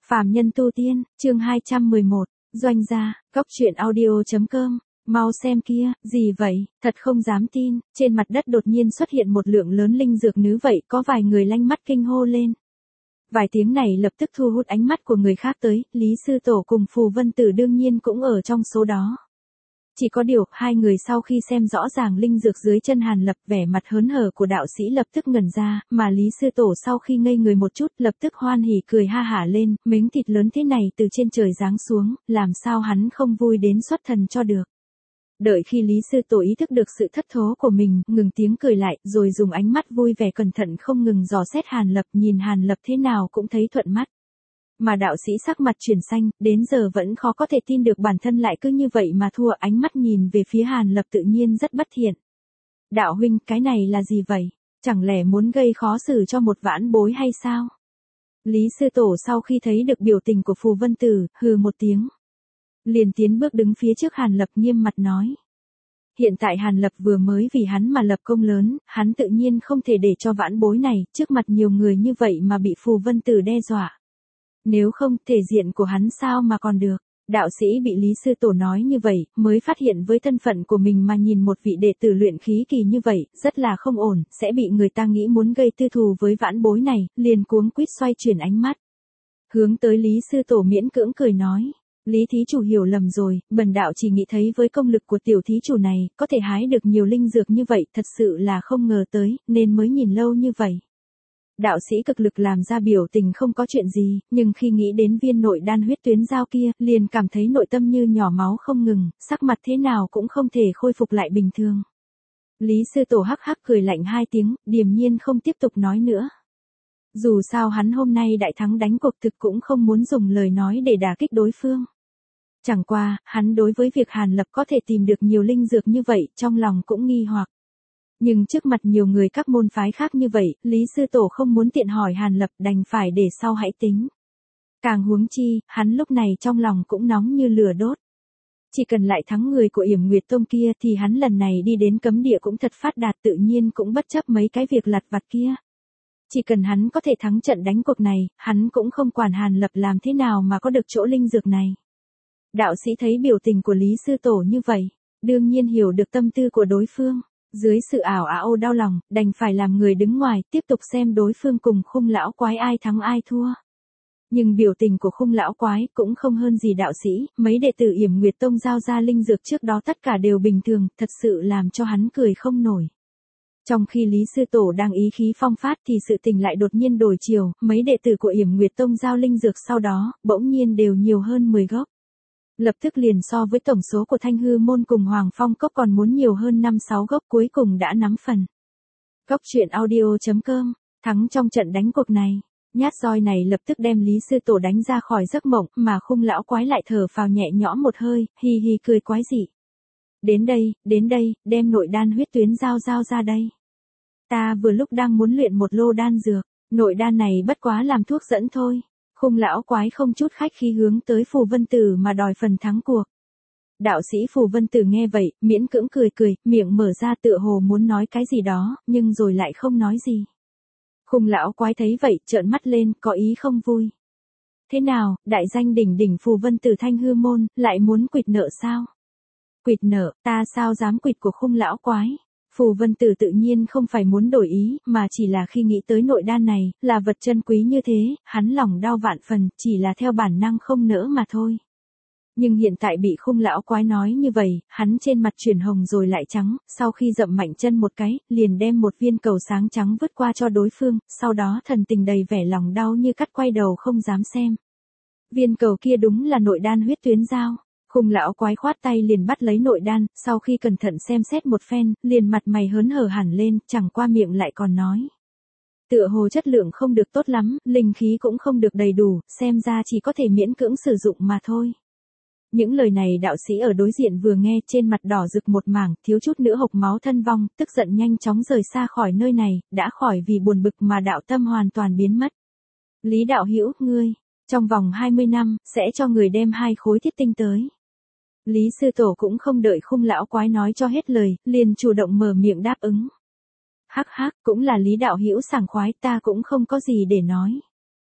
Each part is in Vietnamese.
Phàm nhân tu tiên, chương 211, doanh gia, góc truyện audio.com, mau xem kia, gì vậy, thật không dám tin, trên mặt đất đột nhiên xuất hiện một lượng lớn linh dược nữ vậy, có vài người lanh mắt kinh hô lên. Vài tiếng này lập tức thu hút ánh mắt của người khác tới, Lý Sư Tổ cùng Phù Vân Tử đương nhiên cũng ở trong số đó. Chỉ có điều, hai người sau khi xem rõ ràng linh dược dưới chân Hàn Lập, vẻ mặt hớn hở của đạo sĩ lập tức ngẩn ra, mà Lý Sư Tổ sau khi ngây người một chút lập tức hoan hỉ cười ha hả lên, miếng thịt lớn thế này từ trên trời giáng xuống, làm sao hắn không vui đến xuất thần cho được. Đợi khi Lý Sư Tổ ý thức được sự thất thố của mình, ngừng tiếng cười lại, rồi dùng ánh mắt vui vẻ cẩn thận không ngừng dò xét Hàn Lập, nhìn Hàn Lập thế nào cũng thấy thuận mắt. Mà đạo sĩ sắc mặt chuyển xanh, đến giờ vẫn khó có thể tin được bản thân lại cứ như vậy mà thua, ánh mắt nhìn về phía Hàn Lập tự nhiên rất bất thiện. Đạo huynh, cái này là gì vậy? Chẳng lẽ muốn gây khó xử cho một vãn bối hay sao? Lý Sư Tổ sau khi thấy được biểu tình của Phù Vân Tử, hừ một tiếng. Liền tiến bước đứng phía trước Hàn Lập nghiêm mặt nói. Hiện tại Hàn Lập vừa mới vì hắn mà lập công lớn, hắn tự nhiên không thể để cho vãn bối này, trước mặt nhiều người như vậy mà bị Phù Vân Tử đe dọa. Nếu không, thể diện của hắn sao mà còn được. Đạo sĩ bị Lý Sư Tổ nói như vậy, mới phát hiện với thân phận của mình mà nhìn một vị đệ tử luyện khí kỳ như vậy, rất là không ổn, sẽ bị người ta nghĩ muốn gây tư thù với vãn bối này, liền cuống quýt xoay chuyển ánh mắt. Hướng tới Lý Sư Tổ miễn cưỡng cười nói. Lý thí chủ hiểu lầm rồi, bần đạo chỉ nghĩ thấy với công lực của tiểu thí chủ này, có thể hái được nhiều linh dược như vậy, thật sự là không ngờ tới, nên mới nhìn lâu như vậy. Đạo sĩ cực lực làm ra biểu tình không có chuyện gì, nhưng khi nghĩ đến viên nội đan huyết tuyến giao kia, liền cảm thấy nội tâm như nhỏ máu không ngừng, sắc mặt thế nào cũng không thể khôi phục lại bình thường. Lý Sư Tổ hắc hắc cười lạnh hai tiếng, điềm nhiên không tiếp tục nói nữa. Dù sao hắn hôm nay đại thắng đánh cuộc thực cũng không muốn dùng lời nói để đả kích đối phương. Chẳng qua, hắn đối với việc Hàn Lập có thể tìm được nhiều linh dược như vậy, trong lòng cũng nghi hoặc. Nhưng trước mặt nhiều người các môn phái khác như vậy, Lý Sư Tổ không muốn tiện hỏi Hàn Lập, đành phải để sau hãy tính. Càng huống chi, hắn lúc này trong lòng cũng nóng như lửa đốt. Chỉ cần lại thắng người của Yểm Nguyệt Tông kia thì hắn lần này đi đến cấm địa cũng thật phát đạt, tự nhiên cũng bất chấp mấy cái việc lặt vặt kia. Chỉ cần hắn có thể thắng trận đánh cuộc này, hắn cũng không quản Hàn Lập làm thế nào mà có được chỗ linh dược này. Đạo sĩ thấy biểu tình của Lý Sư Tổ như vậy, đương nhiên hiểu được tâm tư của đối phương. Dưới sự ảo ảo đau lòng, đành phải làm người đứng ngoài, tiếp tục xem đối phương cùng Khung lão quái ai thắng ai thua. Nhưng biểu tình của Khung lão quái cũng không hơn gì đạo sĩ, mấy đệ tử Yểm Nguyệt Tông giao ra linh dược trước đó tất cả đều bình thường, thật sự làm cho hắn cười không nổi. Trong khi Lý Sư Tổ đang ý khí phong phát thì sự tình lại đột nhiên đổi chiều, mấy đệ tử của Yểm Nguyệt Tông giao linh dược sau đó, bỗng nhiên đều nhiều hơn 10 gốc. Lập tức liền so với tổng số của Thanh Hư Môn cùng Hoàng Phong Cốc còn muốn nhiều hơn 5-6 gốc, cuối cùng đã nắm phần. Góc truyện audio.com, thắng trong trận đánh cuộc này. Nhát roi này lập tức đem Lý Sư Tổ đánh ra khỏi giấc mộng, mà Khung lão quái lại thở phào nhẹ nhõm một hơi, hi hi cười quái dị. Đến đây, đem nội đan huyết tuyến giao ra đây. Ta vừa lúc đang muốn luyện một lô đan dược, nội đan này bất quá làm thuốc dẫn thôi. Khung lão quái không chút khách khí hướng tới Phù Vân Tử mà đòi phần thắng cuộc. Đạo sĩ Phù Vân Tử nghe vậy, miễn cưỡng cười, miệng mở ra tựa hồ muốn nói cái gì đó, nhưng rồi lại không nói gì. Khung lão quái thấy vậy, trợn mắt lên, có ý không vui. Thế nào, đại danh đỉnh đỉnh Phù Vân Tử Thanh Hư Môn, lại muốn quỵt nợ sao? Quỵt nợ, ta sao dám quỵt của Khung lão quái? Phù Vân Tử tự nhiên không phải muốn đổi ý, mà chỉ là khi nghĩ tới nội đan này, là vật chân quý như thế, hắn lòng đau vạn phần, chỉ là theo bản năng không nỡ mà thôi. Nhưng hiện tại bị Khung lão quái nói như vậy, hắn trên mặt chuyển hồng rồi lại trắng, sau khi dậm mạnh chân một cái, liền đem một viên cầu sáng trắng vứt qua cho đối phương, sau đó thần tình đầy vẻ lòng đau như cắt quay đầu không dám xem. Viên cầu kia đúng là nội đan huyết tuyến giao. Khung lão quái khoát tay liền bắt lấy nội đan, sau khi cẩn thận xem xét một phen, liền mặt mày hớn hở hẳn lên, chẳng qua miệng lại còn nói. Tựa hồ chất lượng không được tốt lắm, linh khí cũng không được đầy đủ, xem ra chỉ có thể miễn cưỡng sử dụng mà thôi. Những lời này đạo sĩ ở đối diện vừa nghe, trên mặt đỏ rực một mảng, thiếu chút nữa hộc máu thân vong, tức giận nhanh chóng rời xa khỏi nơi này, đã khỏi vì buồn bực mà đạo tâm hoàn toàn biến mất. Lý đạo hữu, ngươi, trong vòng 20 năm, sẽ cho người đem 2 khối thiết tinh tới. Lý Sư Tổ cũng không đợi Khung lão quái nói cho hết lời, liền chủ động mở miệng đáp ứng. Hắc hắc, cũng là Lý đạo hữu sảng khoái, ta cũng không có gì để nói.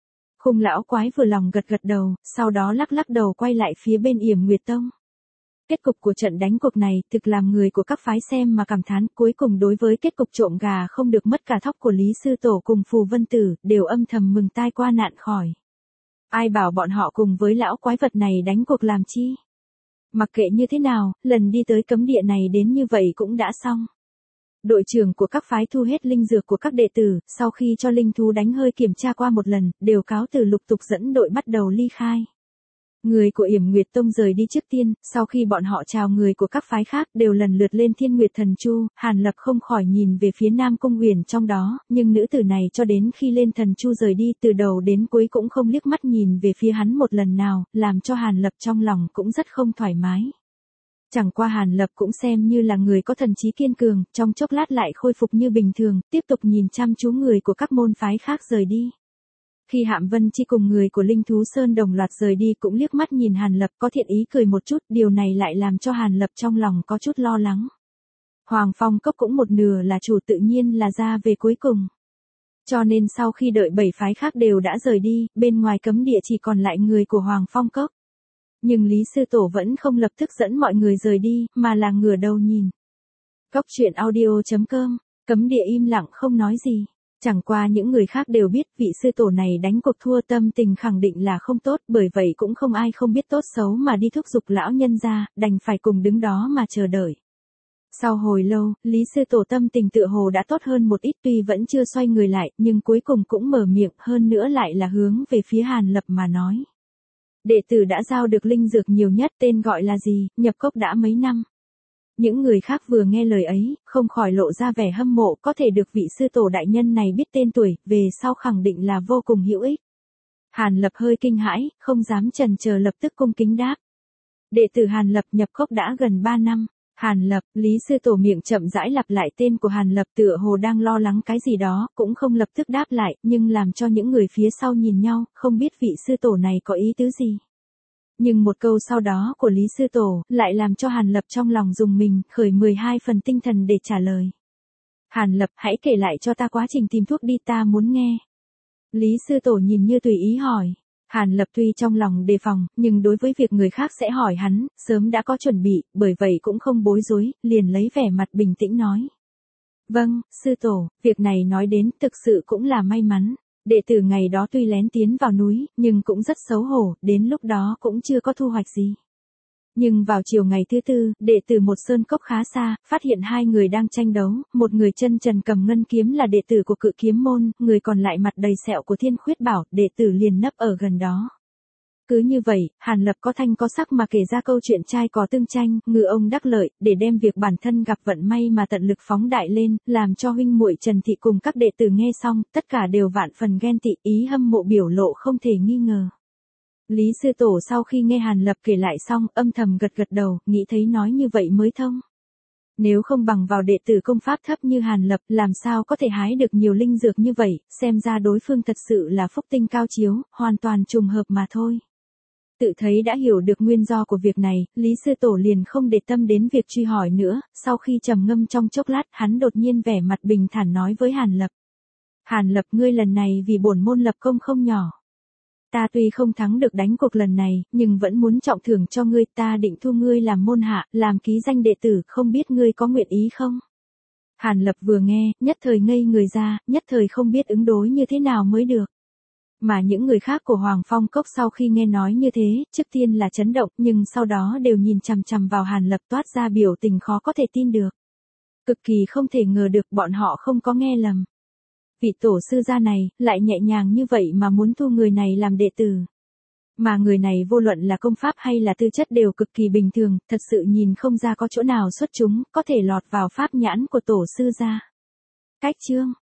Khung lão quái vừa lòng gật gật đầu, sau đó lắc lắc đầu quay lại phía bên Yểm Nguyệt Tông. Kết cục của trận đánh cuộc này thực làm người của các phái xem mà cảm thán, cuối cùng đối với kết cục trộm gà không được mất cả thóc của Lý Sư Tổ cùng Phù Vân Tử, đều âm thầm mừng tai qua nạn khỏi. Ai bảo bọn họ cùng với lão quái vật này đánh cuộc làm chi? Mặc kệ như thế nào, lần đi tới cấm địa này đến như vậy cũng đã xong. Đội trưởng của các phái thu hết linh dược của các đệ tử, sau khi cho linh thú đánh hơi kiểm tra qua một lần, đều cáo từ lục tục dẫn đội bắt đầu ly khai. Người của Yểm Nguyệt Tông rời đi trước tiên, sau khi bọn họ chào người của các phái khác đều lần lượt lên Thiên Nguyệt Thần Chu, Hàn Lập không khỏi nhìn về phía Nam Cung Uyển trong đó, nhưng nữ tử này cho đến khi lên Thần Chu rời đi từ đầu đến cuối cũng không liếc mắt nhìn về phía hắn một lần nào, làm cho Hàn Lập trong lòng cũng rất không thoải mái. Chẳng qua Hàn Lập cũng xem như là người có thần trí kiên cường, trong chốc lát lại khôi phục như bình thường, tiếp tục nhìn chăm chú người của các môn phái khác rời đi. Khi Hạm Vân Chi cùng người của Linh Thú Sơn đồng loạt rời đi cũng liếc mắt nhìn Hàn Lập có thiện ý cười một chút, điều này lại làm cho Hàn Lập trong lòng có chút lo lắng. Hoàng Phong Cốc cũng một nửa là chủ tự nhiên là ra về cuối cùng. Cho nên sau khi đợi 7 phái khác đều đã rời đi, bên ngoài cấm địa chỉ còn lại người của Hoàng Phong Cốc. Nhưng Lý Sư Tổ vẫn không lập tức dẫn mọi người rời đi, mà là ngửa đầu nhìn. Cốc truyện audio.com, cấm địa im lặng không nói gì. Chẳng qua những người khác đều biết vị sư tổ này đánh cuộc thua tâm tình khẳng định là không tốt, bởi vậy cũng không ai không biết tốt xấu mà đi thúc giục lão nhân ra, đành phải cùng đứng đó mà chờ đợi. Sau hồi lâu, Lý sư tổ tâm tình tựa hồ đã tốt hơn một ít, tuy vẫn chưa xoay người lại, nhưng cuối cùng cũng mở miệng, hơn nữa lại là hướng về phía Hàn Lập mà nói. Đệ tử đã giao được linh dược nhiều nhất, tên gọi là gì, nhập cốc đã mấy năm. Những người khác vừa nghe lời ấy, không khỏi lộ ra vẻ hâm mộ, có thể được vị sư tổ đại nhân này biết tên tuổi, về sau khẳng định là vô cùng hữu ích. Hàn Lập hơi kinh hãi, không dám chần chờ lập tức cung kính đáp. Đệ tử Hàn Lập nhập cốc đã gần 3 năm. Hàn Lập, Lý sư tổ miệng chậm rãi lặp lại tên của Hàn Lập tựa hồ đang lo lắng cái gì đó, cũng không lập tức đáp lại, nhưng làm cho những người phía sau nhìn nhau, không biết vị sư tổ này có ý tứ gì. Nhưng một câu sau đó của Lý sư tổ, lại làm cho Hàn Lập trong lòng rùng mình, khởi 12 phần tinh thần để trả lời. Hàn Lập, hãy kể lại cho ta quá trình tìm thuốc đi, ta muốn nghe. Lý sư tổ nhìn như tùy ý hỏi. Hàn Lập tuy trong lòng đề phòng, nhưng đối với việc người khác sẽ hỏi hắn, sớm đã có chuẩn bị, bởi vậy cũng không bối rối, liền lấy vẻ mặt bình tĩnh nói. Vâng, sư tổ, việc này nói đến thực sự cũng là may mắn. Đệ tử ngày đó tuy lén tiến vào núi, nhưng cũng rất xấu hổ, đến lúc đó cũng chưa có thu hoạch gì. Nhưng vào chiều ngày thứ tư, đệ tử một sơn cốc khá xa, phát hiện 2 người đang tranh đấu, một người chân trần cầm ngân kiếm là đệ tử của Cự Kiếm môn, người còn lại mặt đầy sẹo của Thiên Khuyết Bảo, đệ tử liền nấp ở gần đó. Cứ như vậy, Hàn Lập có thanh có sắc mà kể ra câu chuyện trai có tương tranh, ngư ông đắc lợi, để đem việc bản thân gặp vận may mà tận lực phóng đại lên, làm cho huynh muội Trần Thị cùng các đệ tử nghe xong, tất cả đều vạn phần ghen tị, ý hâm mộ biểu lộ không thể nghi ngờ. Lý sư tổ sau khi nghe Hàn Lập kể lại xong, âm thầm gật gật đầu, nghĩ thấy nói như vậy mới thông. Nếu không bằng vào đệ tử công pháp thấp như Hàn Lập, làm sao có thể hái được nhiều linh dược như vậy, xem ra đối phương thật sự là phúc tinh cao chiếu, hoàn toàn trùng hợp mà thôi. Tự thấy đã hiểu được nguyên do của việc này, Lý sư tổ liền không để tâm đến việc truy hỏi nữa, sau khi trầm ngâm trong chốc lát, hắn đột nhiên vẻ mặt bình thản nói với Hàn Lập. Hàn Lập, ngươi lần này vì bổn môn lập công không nhỏ. Ta tuy không thắng được đánh cuộc lần này, nhưng vẫn muốn trọng thưởng cho ngươi, ta định thu ngươi làm môn hạ, làm ký danh đệ tử, không biết ngươi có nguyện ý không? Hàn Lập vừa nghe, nhất thời ngây người ra, nhất thời không biết ứng đối như thế nào mới được. Mà những người khác của Hoàng Phong Cốc sau khi nghe nói như thế, trước tiên là chấn động, nhưng sau đó đều nhìn chằm chằm vào Hàn Lập toát ra biểu tình khó có thể tin được. Cực kỳ không thể ngờ được bọn họ không có nghe lầm. Vị tổ sư gia này, lại nhẹ nhàng như vậy mà muốn thu người này làm đệ tử. Mà người này vô luận là công pháp hay là tư chất đều cực kỳ bình thường, thật sự nhìn không ra có chỗ nào xuất chúng, có thể lọt vào pháp nhãn của tổ sư gia. Cách chương